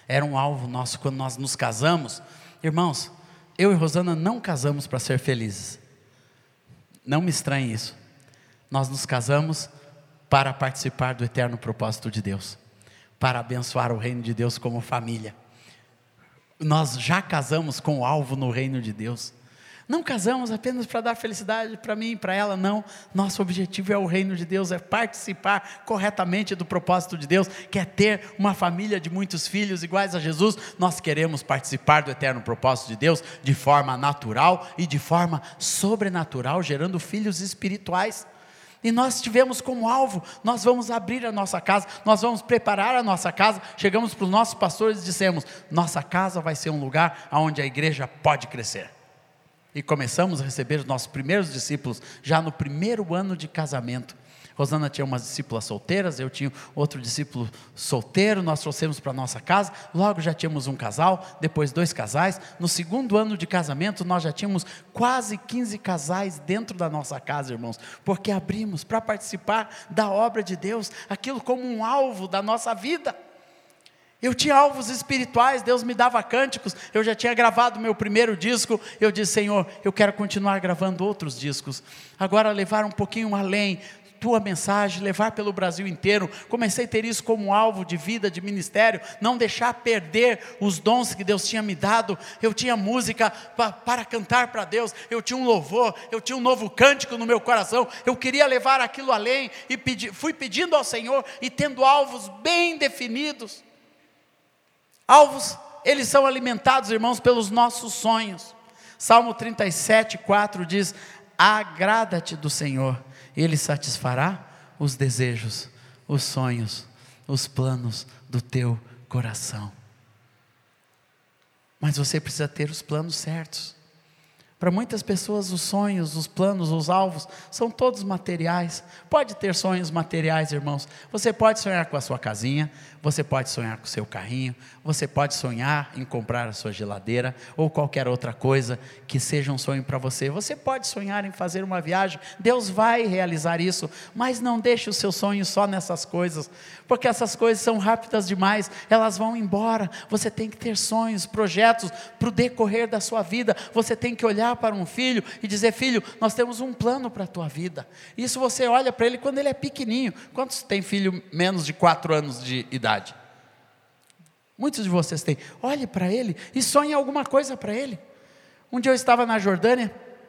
Era um alvo nosso quando nós nos casamos. Irmãos, eu e Rosana não casamos para ser felizes. Não me estranhe isso. Nós nos casamos para participar do eterno propósito de Deus, para abençoar o reino de Deus como família. Nós já casamos com o alvo no reino de Deus. Não casamos apenas para dar felicidade para mim e para ela, não. Nosso objetivo é o reino de Deus, é participar corretamente do propósito de Deus, que é ter uma família de muitos filhos iguais a Jesus. Nós queremos participar do eterno propósito de Deus de forma natural e de forma sobrenatural, gerando filhos espirituais. E nós tivemos como alvo, nós vamos abrir a nossa casa, nós vamos preparar a nossa casa. Chegamos para os nossos pastores e dissemos: nossa casa vai ser um lugar onde a igreja pode crescer. E começamos a receber os nossos primeiros discípulos, já no primeiro ano de casamento. Rosana tinha umas discípulas solteiras, eu tinha outro discípulo solteiro, nós trouxemos para a nossa casa. Logo já tínhamos um casal, depois dois casais. No segundo ano de casamento, nós já tínhamos quase quinze casais dentro da nossa casa, irmãos, porque abrimos para participar da obra de Deus, aquilo como um alvo da nossa vida. Eu tinha alvos espirituais, Deus me dava cânticos, eu já tinha gravado meu primeiro disco. Eu disse: Senhor, eu quero continuar gravando outros discos, agora levar um pouquinho além, tua mensagem, levar pelo Brasil inteiro. Comecei a ter isso como alvo de vida, de ministério, não deixar perder os dons que Deus tinha me dado. Eu tinha música pa, para cantar para Deus, eu tinha um louvor, eu tinha um novo cântico no meu coração, eu queria levar aquilo além, e pedi, fui pedindo ao Senhor, e tendo alvos bem definidos. Alvos, eles são alimentados, irmãos, pelos nossos sonhos. Salmo trinta e sete, quatro diz: agrada-te do Senhor, Ele satisfará os desejos, os sonhos, os planos do teu coração. Mas você precisa ter os planos certos. Para muitas pessoas, os sonhos, os planos, os alvos são todos materiais. Pode ter sonhos materiais, irmãos. Você pode sonhar com a sua casinha, você pode sonhar com o seu carrinho, você pode sonhar em comprar a sua geladeira ou qualquer outra coisa que seja um sonho para você. Você pode sonhar em fazer uma viagem, Deus vai realizar isso, mas não deixe o seu sonho só nessas coisas, porque essas coisas são rápidas demais, elas vão embora. Você tem que ter sonhos, projetos para o decorrer da sua vida. Você tem que olhar para um filho e dizer: filho, nós temos um plano para a tua vida. Isso você olha para ele quando ele é pequenininho. Quantos tem filho menos de quatro anos de idade? Muitos de vocês têm. Olhe para ele e sonhe alguma coisa para ele. Um dia eu estava na Jordânia,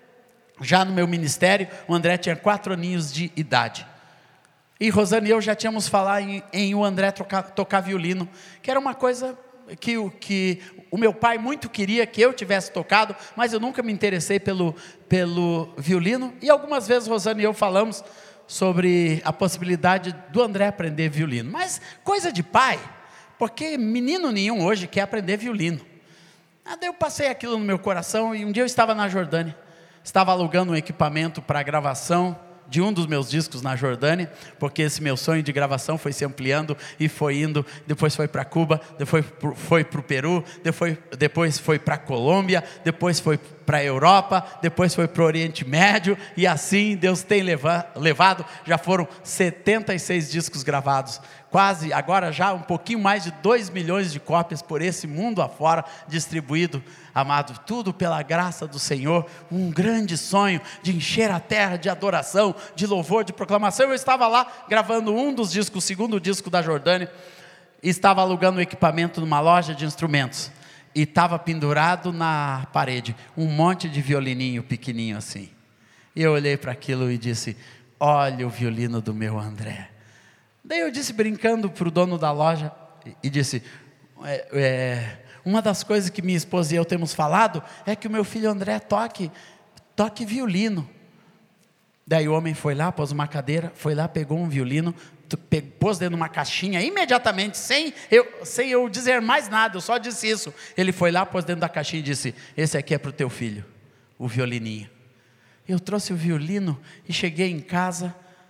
já no meu ministério. O André tinha quatro aninhos de idade, e Rosana e eu já tínhamos falado em, em o André tocar, tocar violino, que era uma coisa que o, que o meu pai muito queria que eu tivesse tocado, mas eu nunca me interessei pelo, pelo violino. E algumas vezes Rosana e eu falamos sobre a possibilidade do André aprender violino, mas coisa de pai, porque menino nenhum hoje quer aprender violino. Ah, daí eu passei aquilo no meu coração, e um dia eu estava na Jordânia, estava alugando um equipamento para a gravação de um dos meus discos na Jordânia, porque esse meu sonho de gravação foi se ampliando e foi indo. Depois foi para Cuba, depois foi para o Peru, depois, depois foi para a Colômbia, depois foi para a Europa, depois foi para o Oriente Médio, e assim Deus tem leva, levado. Já foram setenta e seis discos gravados, quase, agora já um pouquinho mais de dois milhões de cópias por esse mundo afora, distribuído, amado, tudo pela graça do Senhor. Um grande sonho de encher a terra de adoração, de louvor, de proclamação. Eu estava lá gravando um dos discos, o segundo disco da Jordânia, e estava alugando o equipamento numa loja de instrumentos, e estava pendurado na parede um monte de violininho pequenininho assim. E eu olhei para aquilo e disse: olha o violino do meu André. Daí eu disse, brincando para o dono da loja, e disse: é, é, uma das coisas que minha esposa e eu temos falado é que o meu filho André toque, toque violino. Daí o homem foi lá, pôs uma cadeira, foi lá, pegou um violino, pôs dentro de uma caixinha, imediatamente, sem eu, sem eu dizer mais nada, eu só disse isso. Ele foi lá, pôs dentro da caixinha e disse: esse aqui é para o teu filho, o violininho. Eu trouxe o violino e cheguei em casa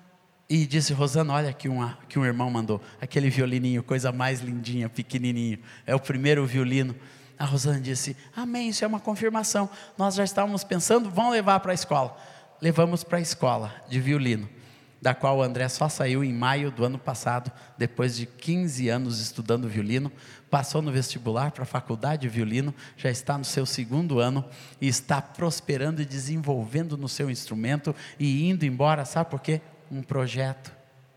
e disse: Rosana, olha aqui uma, que um irmão mandou, aquele violininho, coisa mais lindinha, pequenininho, é o primeiro violino. A Rosana disse: amém, isso é uma confirmação, nós já estávamos pensando, vamos levar para a escola. Levamos para a escola de violino. da qual o André só saiu em maio do ano passado, depois de quinze anos estudando violino, passou no vestibular para a faculdade de violino, já está no seu segundo ano, e está prosperando e desenvolvendo no seu instrumento, e indo embora, sabe por quê? Um projeto.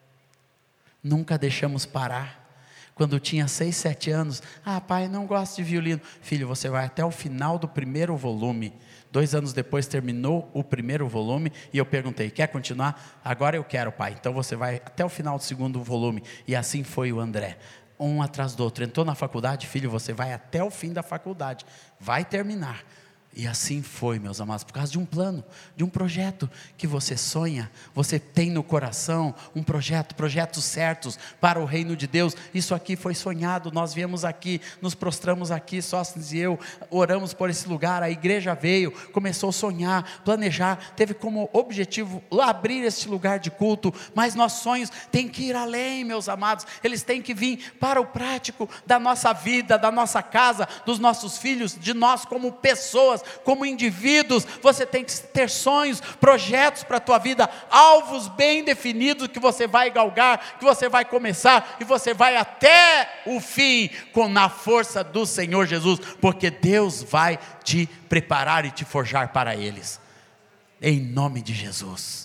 Nunca deixamos parar. Quando tinha seis, sete anos, ah pai, não gosto de violino. Filho, você vai até o final do primeiro volume. Dois anos depois terminou o primeiro volume, e eu perguntei, quer continuar? Agora eu quero, pai. Então você vai até o final do segundo volume. E assim foi o André, um atrás do outro. Entrou na faculdade, filho, você vai até o fim da faculdade, vai terminar. E assim foi, meus amados, por causa de um plano, de um projeto que você sonha, você tem no coração, um projeto, projetos certos para o reino de Deus. Isso aqui foi sonhado, nós viemos aqui, nos prostramos aqui, Sóstenes e eu, oramos por esse lugar, a igreja veio, começou a sonhar, planejar, teve como objetivo abrir este lugar de culto, mas nossos sonhos têm que ir além, meus amados, eles têm que vir para o prático da nossa vida, da nossa casa, dos nossos filhos, de nós como pessoas, como indivíduos. Você tem que ter sonhos, projetos para a tua vida, alvos bem definidos que você vai galgar, que você vai começar, e você vai até o fim, com na força do Senhor Jesus, porque Deus vai te preparar e te forjar para eles, em nome de Jesus.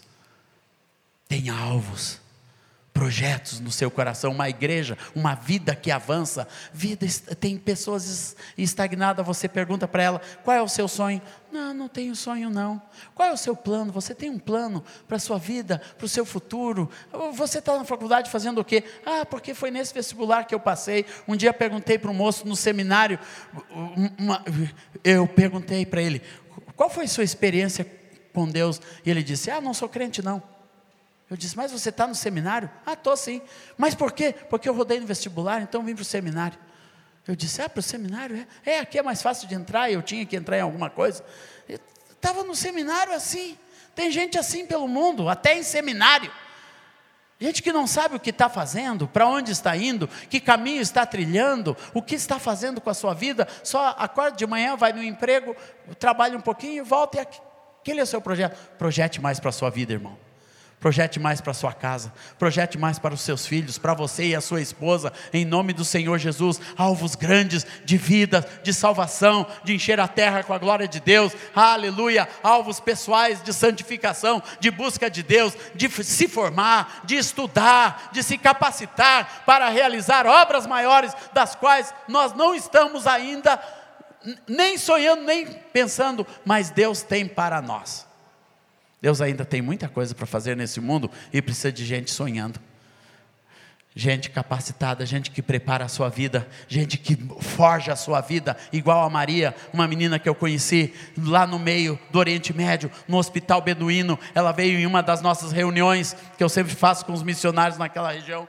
Tenha alvos, projetos no seu coração, uma igreja, uma vida que avança. Vida, tem pessoas estagnadas, você pergunta para ela, qual é o seu sonho? Não, não tenho sonho não. Qual é o seu plano? Você tem um plano para a sua vida, para o seu futuro? Você está na faculdade fazendo o quê? Ah, porque foi nesse vestibular que eu passei. Um dia perguntei para um moço no seminário, uma, eu perguntei para ele, qual foi a sua experiência com Deus? E ele disse, ah, não sou crente não. Eu disse, mas você está no seminário? Ah, estou sim. Mas por quê? Porque eu rodei no vestibular, então vim para o seminário. Eu disse, ah, para o seminário? É, é, aqui é mais fácil de entrar, eu tinha que entrar em alguma coisa. Estava no seminário assim. Tem gente assim pelo mundo, até em seminário. Gente que não sabe o que está fazendo, para onde está indo, que caminho está trilhando, o que está fazendo com a sua vida. Só acorda de manhã, vai no emprego, trabalha um pouquinho, volta e aquele é o seu projeto. Projete mais para a sua vida, irmão. Projete mais para a sua casa, projete mais para os seus filhos, para você e a sua esposa, em nome do Senhor Jesus, alvos grandes de vida, de salvação, de encher a terra com a glória de Deus, aleluia, alvos pessoais de santificação, de busca de Deus, de se formar, de estudar, de se capacitar para realizar obras maiores, das quais nós não estamos ainda, nem sonhando, nem pensando, mas Deus tem para nós. Deus ainda tem muita coisa para fazer nesse mundo, e precisa de gente sonhando, gente capacitada, gente que prepara a sua vida, gente que forja a sua vida, igual a Maria, uma menina que eu conheci lá no meio do Oriente Médio, no hospital beduíno. Ela veio em uma das nossas reuniões, que eu sempre faço com os missionários naquela região,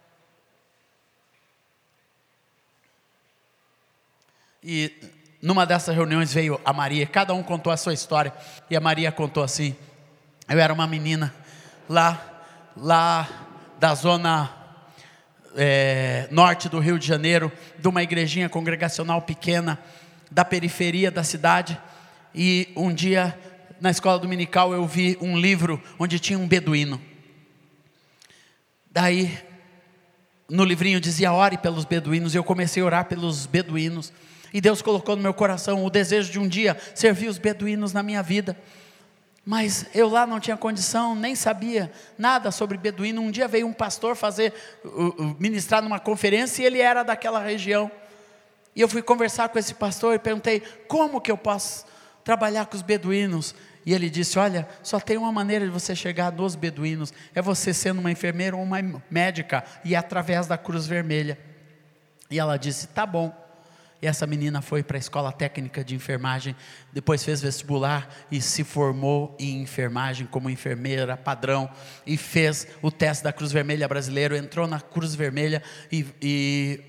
e numa dessas reuniões veio a Maria, cada um contou a sua história, e a Maria contou assim, eu era uma menina lá, lá da zona é, norte do Rio de Janeiro, de uma igrejinha congregacional pequena, da periferia da cidade, e um dia na escola dominical eu vi um livro onde tinha um beduíno. Daí no livrinho dizia, ore pelos beduínos, e eu comecei a orar pelos beduínos, e Deus colocou no meu coração o desejo de um dia servir os beduínos na minha vida. Mas eu lá não tinha condição, nem sabia nada sobre beduíno. Um dia veio um pastor fazer, ministrar numa conferência, e ele era daquela região. E eu fui conversar com esse pastor e perguntei, como que eu posso trabalhar com os beduínos? E ele disse, olha, só tem uma maneira de você chegar nos beduínos, é você sendo uma enfermeira ou uma médica, e através da Cruz Vermelha. E ela disse, tá bom. E essa menina foi para a escola técnica de enfermagem, depois fez vestibular e se formou em enfermagem como enfermeira padrão, e fez o teste da Cruz Vermelha brasileiro, entrou na Cruz Vermelha e, e,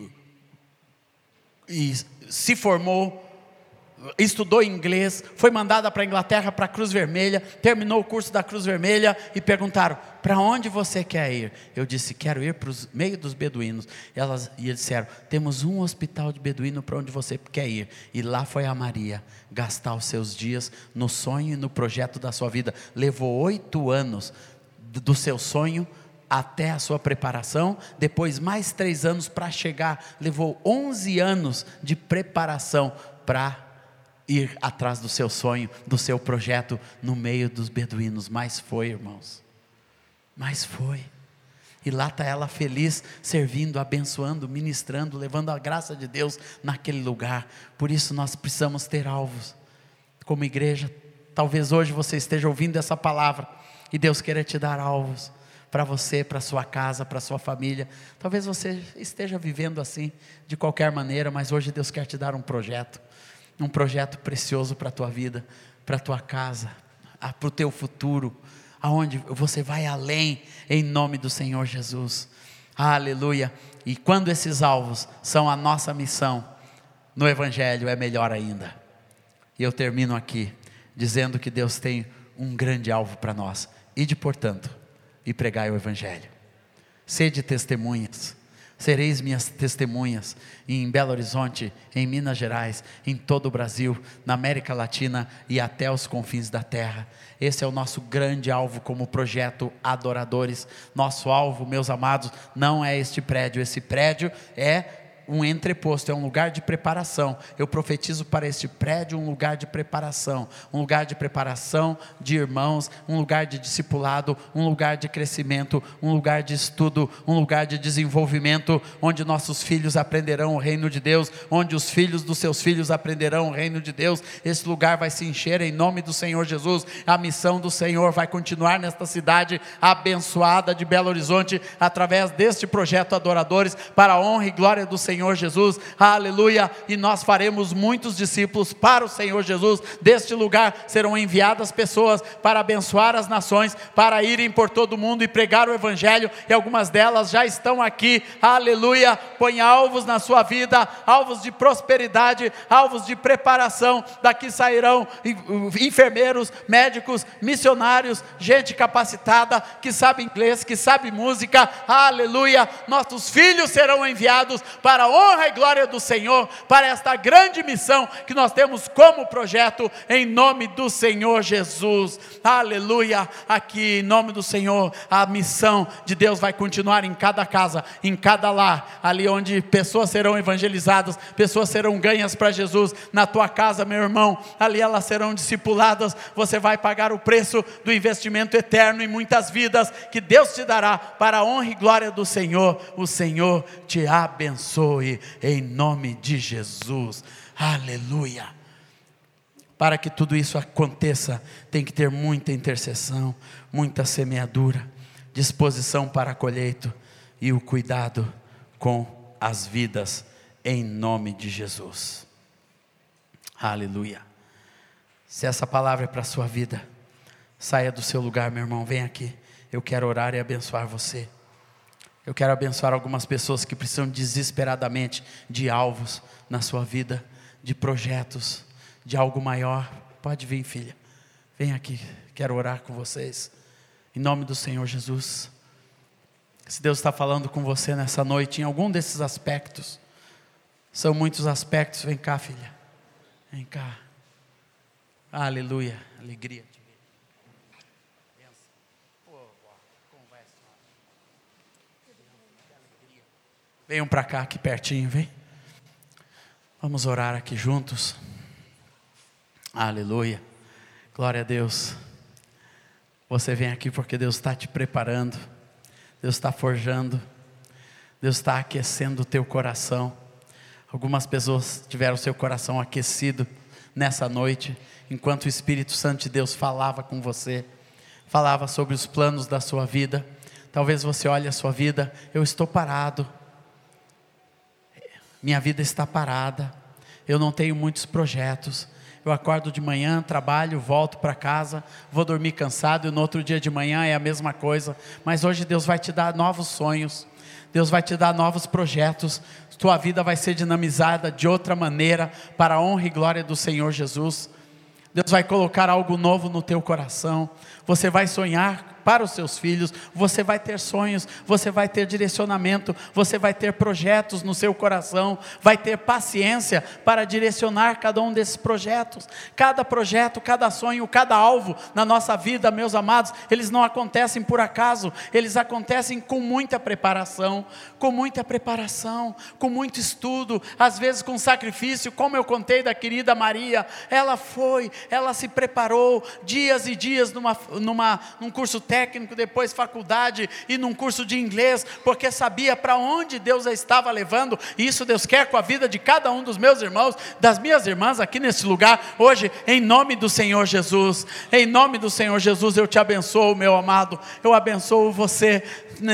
e se formou, estudou inglês, foi mandada para a Inglaterra, para a Cruz Vermelha, terminou o curso da Cruz Vermelha, e perguntaram, para onde você quer ir? Eu disse, quero ir para o meio dos beduínos. Elas, e eles disseram, temos um hospital de beduíno para onde você quer ir. E lá foi a Maria, gastar os seus dias no sonho e no projeto da sua vida. Levou oito anos, do seu sonho até a sua preparação, depois mais três anos para chegar, levou onze anos de preparação para ir atrás do seu sonho, do seu projeto, no meio dos beduínos. Mas foi, irmãos, mas foi, e lá está ela feliz, servindo, abençoando, ministrando, levando a graça de Deus naquele lugar. Por isso nós precisamos ter alvos, como igreja. Talvez hoje você esteja ouvindo essa palavra, e Deus queira te dar alvos, para você, para sua casa, para sua família. Talvez você esteja vivendo assim, de qualquer maneira, mas hoje Deus quer te dar um projeto, um projeto precioso para a tua vida, para a tua casa, para o teu futuro, aonde você vai além, em nome do Senhor Jesus, aleluia. E quando esses alvos são a nossa missão, no Evangelho é melhor ainda. E eu termino aqui, dizendo que Deus tem um grande alvo para nós, ide portanto, e pregai o Evangelho, sede testemunhas, sereis minhas testemunhas, em Belo Horizonte, em Minas Gerais, em todo o Brasil, na América Latina e até os confins da terra. Esse é o nosso grande alvo como projeto Adoradores. Nosso alvo, meus amados, não é este prédio, esse prédio é um entreposto, é um lugar de preparação. Eu profetizo para este prédio um lugar de preparação, um lugar de preparação de irmãos, um lugar de discipulado, um lugar de crescimento, um lugar de estudo, um lugar de desenvolvimento, onde nossos filhos aprenderão o reino de Deus, onde os filhos dos seus filhos aprenderão o reino de Deus. Esse lugar vai se encher em nome do Senhor Jesus. A missão do Senhor vai continuar nesta cidade abençoada de Belo Horizonte, através deste projeto Adoradores, para a honra e glória do Senhor Senhor Jesus, aleluia. E nós faremos muitos discípulos para o Senhor Jesus. Deste lugar serão enviadas pessoas para abençoar as nações, para irem por todo o mundo e pregar o Evangelho, e algumas delas já estão aqui, aleluia. Põe alvos na sua vida, alvos de prosperidade, alvos de preparação. Daqui sairão enfermeiros, médicos, missionários, gente capacitada, que sabe inglês, que sabe música, aleluia. Nossos filhos serão enviados para a honra e glória do Senhor, para esta grande missão que nós temos como projeto, em nome do Senhor Jesus, aleluia. Aqui em nome do Senhor, a missão de Deus vai continuar em cada casa, em cada lar, ali onde pessoas serão evangelizadas, pessoas serão ganhas para Jesus. Na tua casa, meu irmão, ali elas serão discipuladas. Você vai pagar o preço do investimento eterno em muitas vidas, que Deus te dará para a honra e glória do Senhor. O Senhor te abençoe em nome de Jesus, aleluia. Para que tudo isso aconteça, tem que ter muita intercessão, muita semeadura, disposição para a colheita e o cuidado com as vidas, em nome de Jesus, aleluia. Se essa palavra é para a sua vida, saia do seu lugar, meu irmão, vem aqui. Eu quero orar e abençoar você. Eu quero abençoar algumas pessoas que precisam desesperadamente de alvos na sua vida, de projetos, de algo maior. Pode vir, filha, vem aqui, quero orar com vocês, em nome do Senhor Jesus. Se Deus está falando com você nessa noite, em algum desses aspectos, são muitos aspectos, vem cá, filha, vem cá, aleluia, alegria. Venham para cá, aqui pertinho, vem. Vamos orar aqui juntos. Aleluia. Glória a Deus. Você vem aqui porque Deus está te preparando. Deus está forjando. Deus está aquecendo o teu coração. Algumas pessoas tiveram seu coração aquecido nessa noite, enquanto o Espírito Santo de Deus falava com você. Falava sobre os planos da sua vida. Talvez você olhe a sua vida. Eu estou parado. Minha vida está parada, eu não tenho muitos projetos, eu acordo de manhã, trabalho, volto para casa, vou dormir cansado, e no outro dia de manhã é a mesma coisa. Mas hoje Deus vai te dar novos sonhos, Deus vai te dar novos projetos, tua vida vai ser dinamizada de outra maneira, para a honra e glória do Senhor Jesus. Deus vai colocar algo novo no teu coração, você vai sonhar para os seus filhos, você vai ter sonhos, você vai ter direcionamento, você vai ter projetos no seu coração, vai ter paciência para direcionar cada um desses projetos. Cada projeto, cada sonho, cada alvo na nossa vida, meus amados, eles não acontecem por acaso, eles acontecem com muita preparação, com muita preparação, com muito estudo, às vezes com sacrifício, como eu contei da querida Maria. Ela foi, ela se preparou dias e dias numa, numa, num curso técnico, depois faculdade e num curso de inglês, porque sabia para onde Deus a estava levando. E isso Deus quer com a vida de cada um dos meus irmãos, das minhas irmãs aqui nesse lugar, hoje, em nome do Senhor Jesus. Em nome do Senhor Jesus, eu te abençoo, meu amado, eu abençoo você.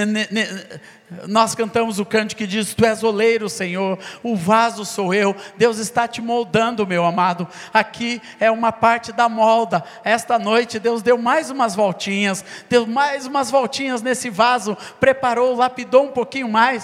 Nós cantamos o cântico que diz: tu és oleiro, Senhor, o vaso sou eu. Deus está te moldando, meu amado. Aqui é uma parte da molda. Esta noite Deus deu mais umas voltinhas, deu mais umas voltinhas nesse vaso, preparou, lapidou um pouquinho mais,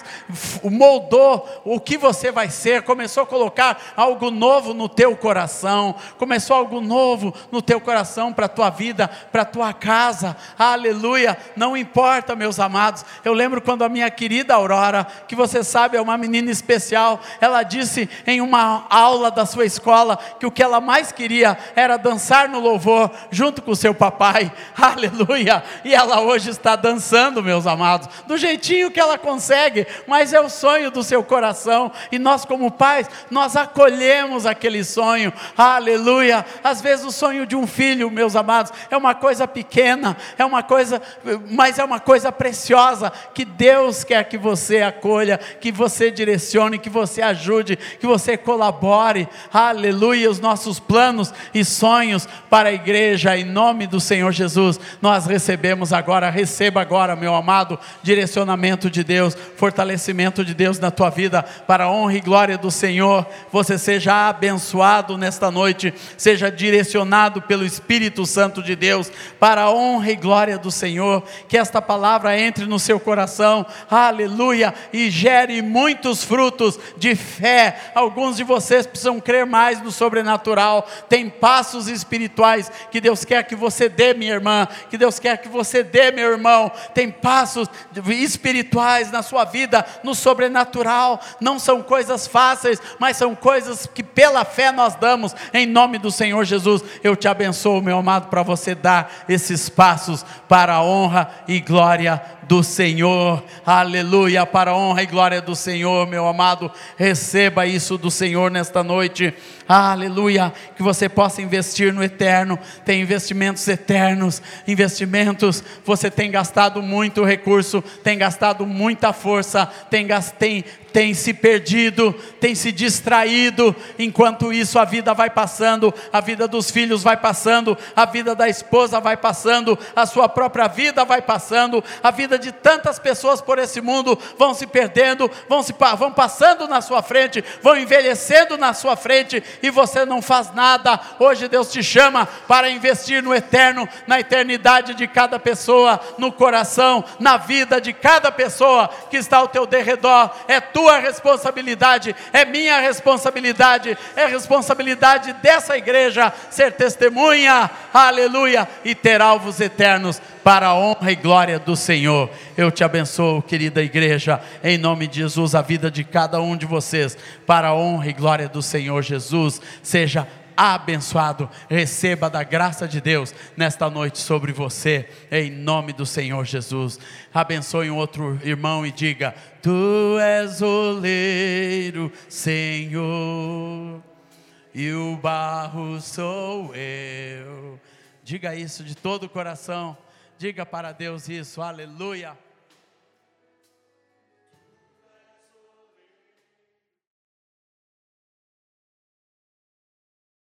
moldou o que você vai ser, começou a colocar algo novo no teu coração, começou algo novo no teu coração, para a tua vida, para a tua casa. Aleluia. Não importa, meus amados, eu lembro quando a minha querida Aurora, que você sabe é uma menina especial, ela disse em uma aula da sua escola que o que ela mais queria era dançar no louvor junto com o seu papai. Aleluia. E ela hoje está dançando, meus amados, do jeitinho que ela consegue, mas é o sonho do seu coração, e nós como pais, nós acolhemos aquele sonho. Aleluia. Às vezes o sonho de um filho, meus amados, é uma coisa pequena, é uma coisa, mas é uma coisa preciosa, que Deus quer que você acolha, que você direcione, que você ajude, que você colabore. Aleluia. Os nossos planos e sonhos para a igreja, em nome do Senhor Jesus, nós recebemos agora. Receba agora, meu amado, direcionamento de Deus, fortalecimento de Deus na tua vida, para a honra e glória do Senhor. Você seja abençoado nesta noite, seja direcionado pelo Espírito Santo de Deus, para a honra e glória do Senhor. Que esta palavra entre no seu coração, aleluia, e gere muitos frutos de fé. Alguns de vocês precisam crer mais no sobrenatural. Tem passos espirituais que Deus quer que você dê, minha irmã, que Deus quer que você dê, meu irmão. Tem passos espirituais na sua vida, no sobrenatural. Não são coisas fáceis, mas são coisas que pela fé nós damos, em nome do Senhor Jesus. Eu te abençoo, meu amado, para você dar esses passos para a honra e glória do Senhor. Aleluia. Para a honra e glória do Senhor, meu amado, receba isso do Senhor nesta noite. Aleluia. Que você possa investir no eterno. Tem investimentos eternos, investimentos. Você tem gastado muito recurso, tem gastado muita força, tem, tem, tem se perdido, tem se distraído. Enquanto isso, a vida vai passando, a vida dos filhos vai passando, a vida da esposa vai passando, a sua própria vida vai passando, a vida de tantas pessoas por esse mundo vão se perdendo, vão, se, vão passando na sua frente, vão envelhecendo na sua frente, e você não faz nada. Hoje Deus te chama para investir no eterno, na eternidade de cada pessoa, no coração, na vida de cada pessoa que está ao teu derredor. É tua responsabilidade, é minha responsabilidade, é responsabilidade dessa igreja ser testemunha, aleluia, e ter alvos eternos para a honra e glória do Senhor. Eu te abençoo, querida igreja, em nome de Jesus, a vida de cada um de vocês, para a honra e glória do Senhor Jesus. Seja abençoado, receba da graça de Deus nesta noite sobre você, em nome do Senhor Jesus. Abençoe um outro irmão e diga: tu és oleiro, Senhor, e o barro sou eu. Diga isso de todo o coração. Diga para Deus isso, aleluia.